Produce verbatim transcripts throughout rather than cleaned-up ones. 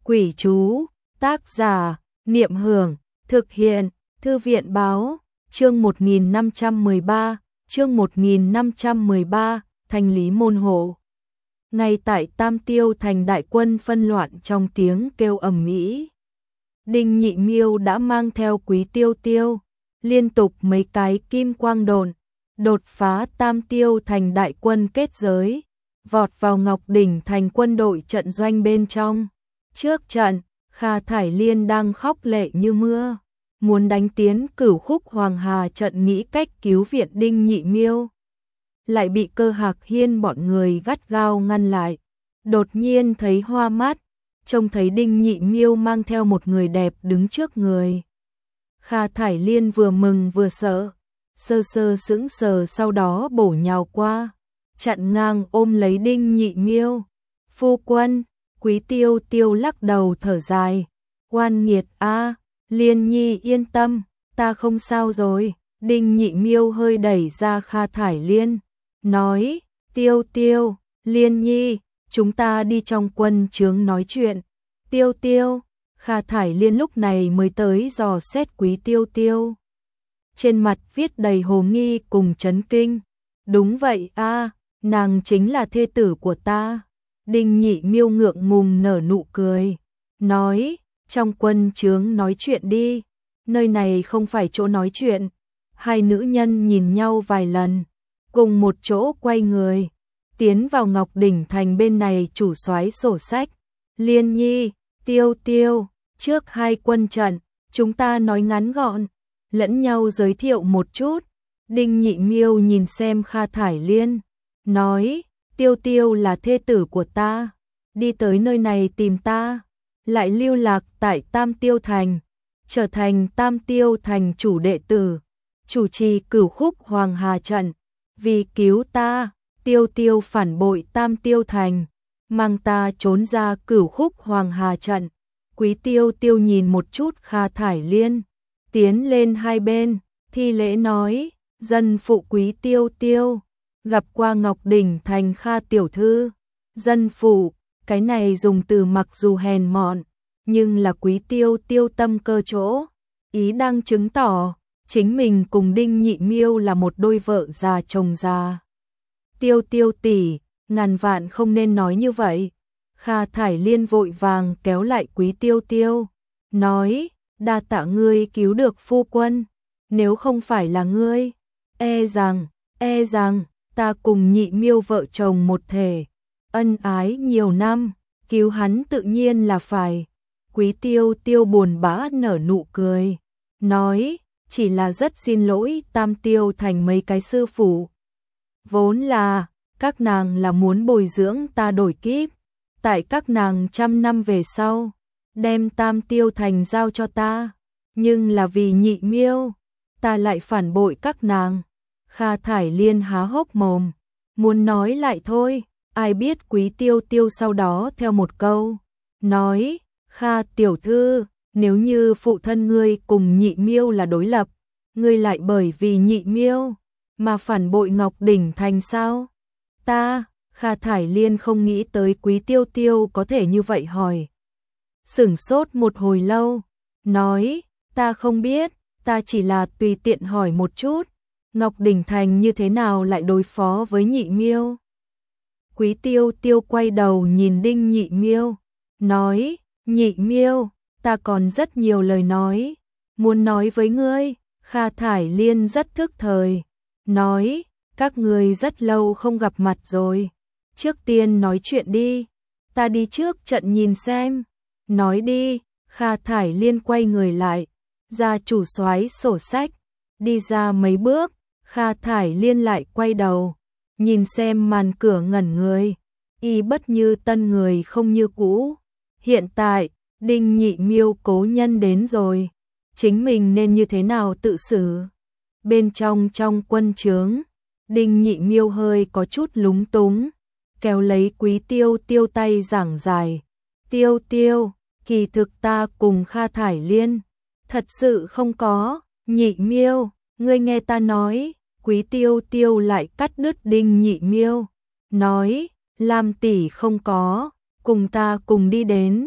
Quỷ chú, tác giả, Niệm Hưởng, thực hiện, Thư viện báo, chương một nghìn năm trăm mười ba, chương một nghìn năm trăm mười ba, thanh lý môn hộ. Ngay tại Tam Tiêu thành đại quân phân loạn trong tiếng kêu ầm ĩ, Đinh Nhị Miêu đã mang theo Quý Tiêu Tiêu, liên tục mấy cái kim quang độn, đột phá Tam Tiêu thành đại quân kết giới, vọt vào Ngọc Đỉnh thành quân đội trận doanh bên trong. Trước trận, Kha Thải Liên đang khóc lệ như mưa, muốn đánh tiến Cửu Khúc Hoàng Hà trận nghĩ cách cứu viện Đinh Nhị Miêu, lại bị Cơ Hạc Hiên bọn người gắt gao ngăn lại. Đột nhiên thấy hoa mắt, trông thấy Đinh Nhị Miêu mang theo một người đẹp đứng trước người. Kha Thải Liên vừa mừng vừa sợ, sơ sơ sững sờ, sau đó bổ nhào qua, chặn ngang ôm lấy Đinh Nhị Miêu. Phu quân, Quý Tiêu Tiêu lắc đầu thở dài, oan nghiệt a, Liên Nhi yên tâm, ta không sao rồi. Đinh Nhị Miêu hơi đẩy ra Kha Thải Liên, nói, Tiêu Tiêu, Liên Nhi, chúng ta đi trong quân trướng nói chuyện. Tiêu Tiêu, Kha Thải Liên lúc này mới tới dò xét Quý Tiêu Tiêu. Trên mặt viết đầy hồ nghi cùng chấn kinh. Đúng vậy a, nàng chính là thê tử của ta. Đinh Nhị Miêu ngượng ngùng nở nụ cười, nói, trong quân trướng nói chuyện đi, nơi này không phải chỗ nói chuyện. Hai nữ nhân nhìn nhau vài lần, cùng một chỗ quay người, tiến vào Ngọc Đỉnh thành bên này chủ soái sổ sách. Liên Nhi, Tiêu Tiêu, trước hai quân trận, chúng ta nói ngắn gọn, lẫn nhau giới thiệu một chút. Đinh Nhị Miêu nhìn xem Kha Thải Liên, nói, Tiêu Tiêu là thê tử của ta, đi tới nơi này tìm ta, lại lưu lạc tại Tam Tiêu thành, trở thành Tam Tiêu thành chủ đệ tử, chủ trì Cửu Khúc Hoàng Hà trận. Vì cứu ta, Tiêu Tiêu phản bội Tam Tiêu thành, mang ta trốn ra Cửu Khúc Hoàng Hà trận. Quý Tiêu Tiêu nhìn một chút Kha Thải Liên, tiến lên hai bên, thi lễ nói, dân phụ Quý Tiêu Tiêu, gặp qua Ngọc Đỉnh thành Kha tiểu thư. Dân phụ, cái này dùng từ mặc dù hèn mọn, nhưng là Quý Tiêu Tiêu tâm cơ chỗ, ý đang chứng tỏ chính mình cùng Đinh Nhị Miêu là một đôi vợ già chồng già. Tiêu Tiêu tỷ, ngàn vạn không nên nói như vậy. Kha Thải Liên vội vàng kéo lại Quý Tiêu Tiêu, nói, đa tạ ngươi cứu được phu quân, nếu không phải là ngươi, e rằng, e rằng, ta cùng Nhị Miêu vợ chồng một thể, ân ái nhiều năm, cứu hắn tự nhiên là phải. Quý Tiêu Tiêu buồn bã nở nụ cười, nói, chỉ là rất xin lỗi Tam Tiêu thành mấy cái sư phụ. Vốn là, các nàng là muốn bồi dưỡng ta đổi kíp, tại các nàng trăm năm về sau, đem Tam Tiêu thành giao cho ta, nhưng là vì Nhị Miêu, ta lại phản bội các nàng. Kha Thải Liên há hốc mồm, muốn nói lại thôi, ai biết Quý Tiêu Tiêu sau đó theo một câu, nói, Kha tiểu thư, nếu như phụ thân ngươi cùng Nhị Miêu là đối lập, ngươi lại bởi vì Nhị Miêu mà phản bội Ngọc Đỉnh thành sao? Ta, Kha Thải Liên không nghĩ tới Quý Tiêu Tiêu có thể như vậy hỏi. Sửng sốt một hồi lâu, nói, ta không biết, ta chỉ là tùy tiện hỏi một chút, Ngọc Đỉnh thành như thế nào lại đối phó với Nhị Miêu? Quý Tiêu Tiêu quay đầu nhìn Đinh Nhị Miêu, nói, Nhị Miêu, ta còn rất nhiều lời nói, muốn nói với ngươi. Kha Thải Liên rất thức thời, nói, các ngươi rất lâu không gặp mặt rồi, trước tiên nói chuyện đi, ta đi trước trận nhìn xem. Nói đi. Kha Thải Liên quay người lại, ra chủ soái sổ sách, đi ra mấy bước, Kha Thải Liên lại quay đầu, nhìn xem màn cửa ngẩn người, y bất như tân người không như cũ. Hiện tại, Đinh Nhị Miêu cố nhân đến rồi, chính mình nên như thế nào tự xử? Bên trong trong quân trướng, Đinh Nhị Miêu hơi có chút lúng túng, kéo lấy Quý Tiêu Tiêu tay giảng giải, Tiêu Tiêu, kỳ thực ta cùng Kha Thải Liên, thật sự không có. Nhị Miêu, ngươi nghe ta nói. Quý Tiêu Tiêu lại cắt đứt Đinh Nhị Miêu, nói, Lam tỷ không có, cùng ta cùng đi đến.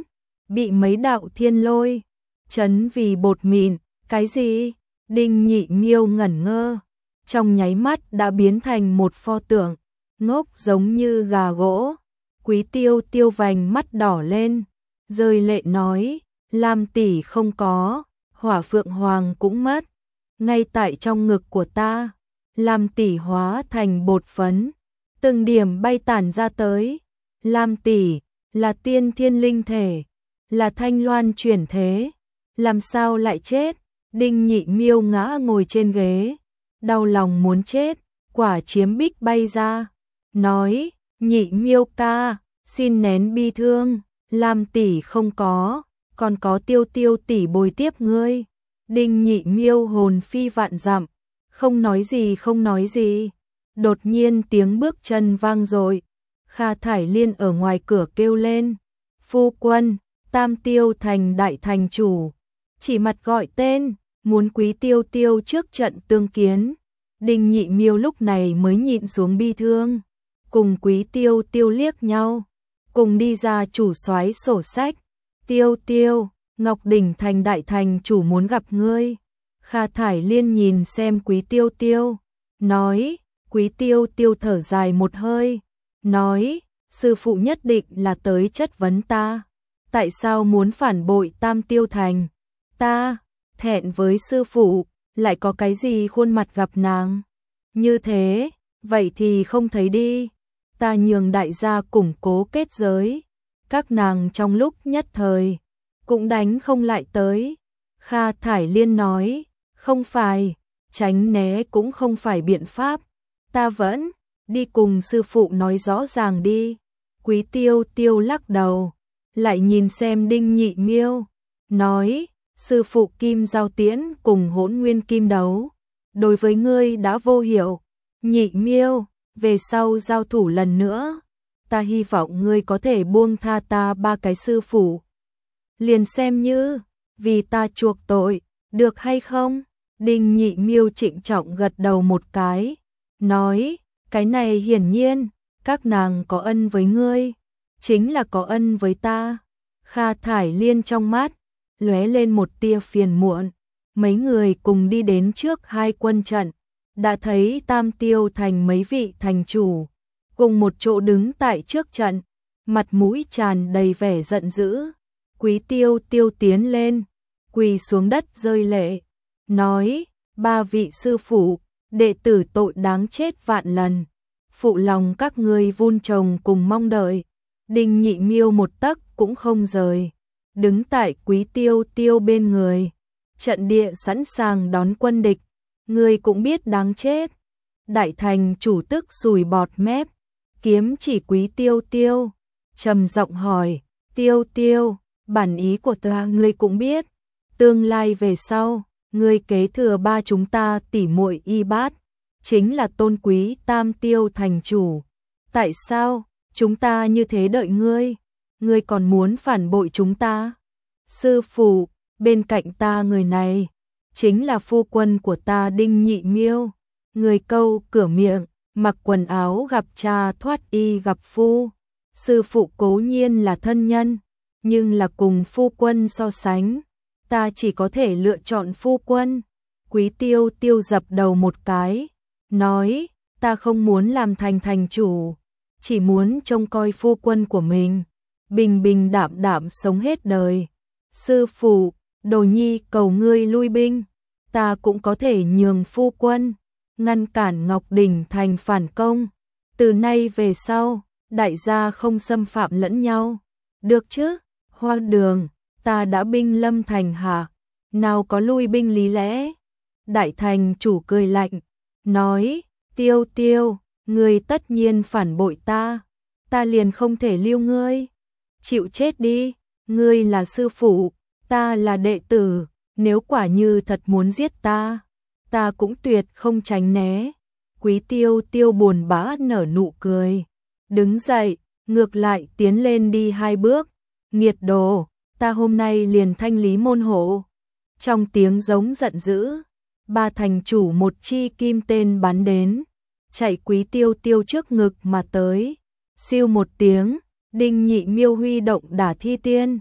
bị mấy đạo thiên lôi chấn vì bột mịn. Cái gì? Đinh Nhị Miêu ngẩn ngơ, trong nháy mắt đã biến thành một pho tượng, ngốc giống như gà gỗ. Quý Tiêu Tiêu vành mắt đỏ lên, rơi lệ nói, Lam tỷ không có, Hỏa Phượng Hoàng cũng mất, ngay tại trong ngực của ta. Lam tỷ hóa thành bột phấn, từng điểm bay tản ra tới. Lam tỷ là tiên thiên linh thể, là Thanh Loan chuyển thế, làm sao lại chết? Đinh Nhị Miêu ngã ngồi trên ghế, đau lòng muốn chết, quả chiếm bích bay ra, nói, Nhị Miêu ca, xin nén bi thương, Lam tỷ không có, còn có Tiêu Tiêu tỷ bồi tiếp ngươi. Đinh Nhị Miêu hồn phi vạn dặm, không nói gì không nói gì. Đột nhiên tiếng bước chân vang dội, Kha Thải Liên ở ngoài cửa kêu lên, phu quân, Tam Tiêu thành đại thành chủ, chỉ mặt gọi tên, muốn Quý Tiêu Tiêu trước trận tương kiến. Đinh Nhị Miêu lúc này mới nhịn xuống bi thương, cùng Quý Tiêu Tiêu liếc nhau, cùng đi ra chủ soái sổ sách. Tiêu Tiêu, Ngọc Đỉnh thành đại thành chủ muốn gặp ngươi. Kha Thải Liên nhìn xem Quý Tiêu Tiêu, nói, Quý Tiêu Tiêu thở dài một hơi, nói, sư phụ nhất định là tới chất vấn ta, tại sao muốn phản bội Tam Tiêu thành? Ta thẹn với sư phụ, lại có cái gì khuôn mặt gặp nàng? Như thế, vậy thì không thấy đi, ta nhường đại gia củng cố kết giới, các nàng trong lúc nhất thời cũng đánh không lại tới. Kha Thải Liên nói, không phải, tránh né cũng không phải biện pháp, ta vẫn đi cùng sư phụ nói rõ ràng đi. Quý Tiêu Tiêu lắc đầu, lại nhìn xem Đinh Nhị Miêu, nói, sư phụ Kim Giao Tiễn cùng Hỗn Nguyên Kim đấu, đối với ngươi đã vô hiệu. Nhị Miêu, về sau giao thủ lần nữa, ta hy vọng ngươi có thể buông tha ta ba cái sư phụ, liền xem như vì ta chuộc tội, được hay không? Đinh Nhị Miêu trịnh trọng gật đầu một cái, nói, cái này hiển nhiên, các nàng có ân với ngươi, chính là có ân với ta. Kha Thải Liên trong mắt lóe lên một tia phiền muộn, mấy người cùng đi đến trước hai quân trận, đã thấy Tam Tiêu thành mấy vị thành chủ, cùng một chỗ đứng tại trước trận, mặt mũi tràn đầy vẻ giận dữ. Quý Tiêu Tiêu tiến lên, quỳ xuống đất rơi lệ, nói, ba vị sư phụ, đệ tử tội đáng chết vạn lần, phụ lòng các ngươi vun trồng cùng mong đợi. Đinh Nhị Miêu một tấc cũng không rời, đứng tại Quý Tiêu Tiêu bên người, trận địa sẵn sàng đón quân địch, ngươi cũng biết đáng chết. Đại thành chủ tức sùi bọt mép, kiếm chỉ Quý Tiêu Tiêu, trầm giọng hỏi, Tiêu Tiêu, bản ý của ta ngươi cũng biết, tương lai về sau, ngươi kế thừa ba chúng ta tỷ muội y bát, chính là tôn quý Tam Tiêu thành chủ. Tại sao chúng ta như thế đợi ngươi, ngươi còn muốn phản bội chúng ta? Sư phụ, bên cạnh ta người này chính là phu quân của ta Đinh Nhị Miêu, người câu cửa miệng, mặc quần áo gặp cha thoát y gặp phu. Sư phụ cố nhiên là thân nhân, nhưng là cùng phu quân so sánh, ta chỉ có thể lựa chọn phu quân. Quý Tiêu Tiêu dập đầu một cái, nói, ta không muốn làm thành thành chủ, chỉ muốn trông coi phu quân của mình, bình bình đạm đạm sống hết đời. Sư phụ, đồ nhi cầu ngươi lui binh, ta cũng có thể nhường phu quân, ngăn cản Ngọc Đỉnh thành phản công. Từ nay về sau, đại gia không xâm phạm lẫn nhau, được chứ? Hoa Đường, ta đã binh lâm thành hạ, nào có lui binh lý lẽ? Đại thành chủ cười lạnh, nói, Tiêu Tiêu, ngươi tất nhiên phản bội ta, ta liền không thể lưu ngươi. Chịu chết đi, ngươi là sư phụ, ta là đệ tử, nếu quả như thật muốn giết ta, ta cũng tuyệt không tránh né. Quý Tiêu Tiêu buồn bã nở nụ cười, đứng dậy, ngược lại tiến lên đi hai bước, nghiệt đồ, ta hôm nay liền thanh lý môn hộ. Trong tiếng giống giận dữ, ba thành chủ một chi kim tên bắn đến, chạy Quý Tiêu Tiêu trước ngực mà tới. Siêu một tiếng, Đinh Nhị Miêu huy động Đả Thi Tiên,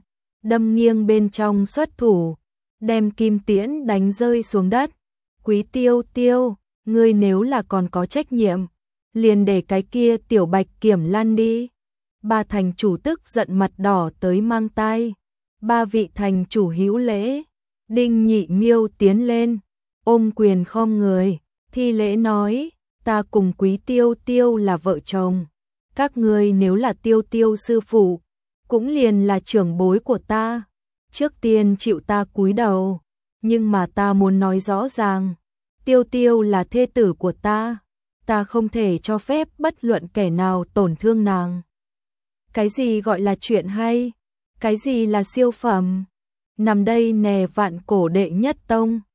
đâm nghiêng bên trong xuất thủ, đem kim tiễn đánh rơi xuống đất. Quý Tiêu Tiêu, ngươi nếu là còn có trách nhiệm, liền để cái kia tiểu bạch kiểm lăn đi. Ba thành chủ tức giận mặt đỏ tới mang tai. Ba vị thành chủ hữu lễ. Đinh Nhị Miêu tiến lên, ôm quyền khom người, thi lễ nói, ta cùng Quý Tiêu Tiêu là vợ chồng. Các ngươi nếu là Tiêu Tiêu sư phụ, cũng liền là trưởng bối của ta. Trước tiên chịu ta cúi đầu, nhưng mà ta muốn nói rõ ràng, Tiêu Tiêu là thê tử của ta, ta không thể cho phép bất luận kẻ nào tổn thương nàng. Cái gì gọi là chuyện hay? Cái gì là siêu phẩm? Nằm đây nè vạn cổ đệ nhất tông.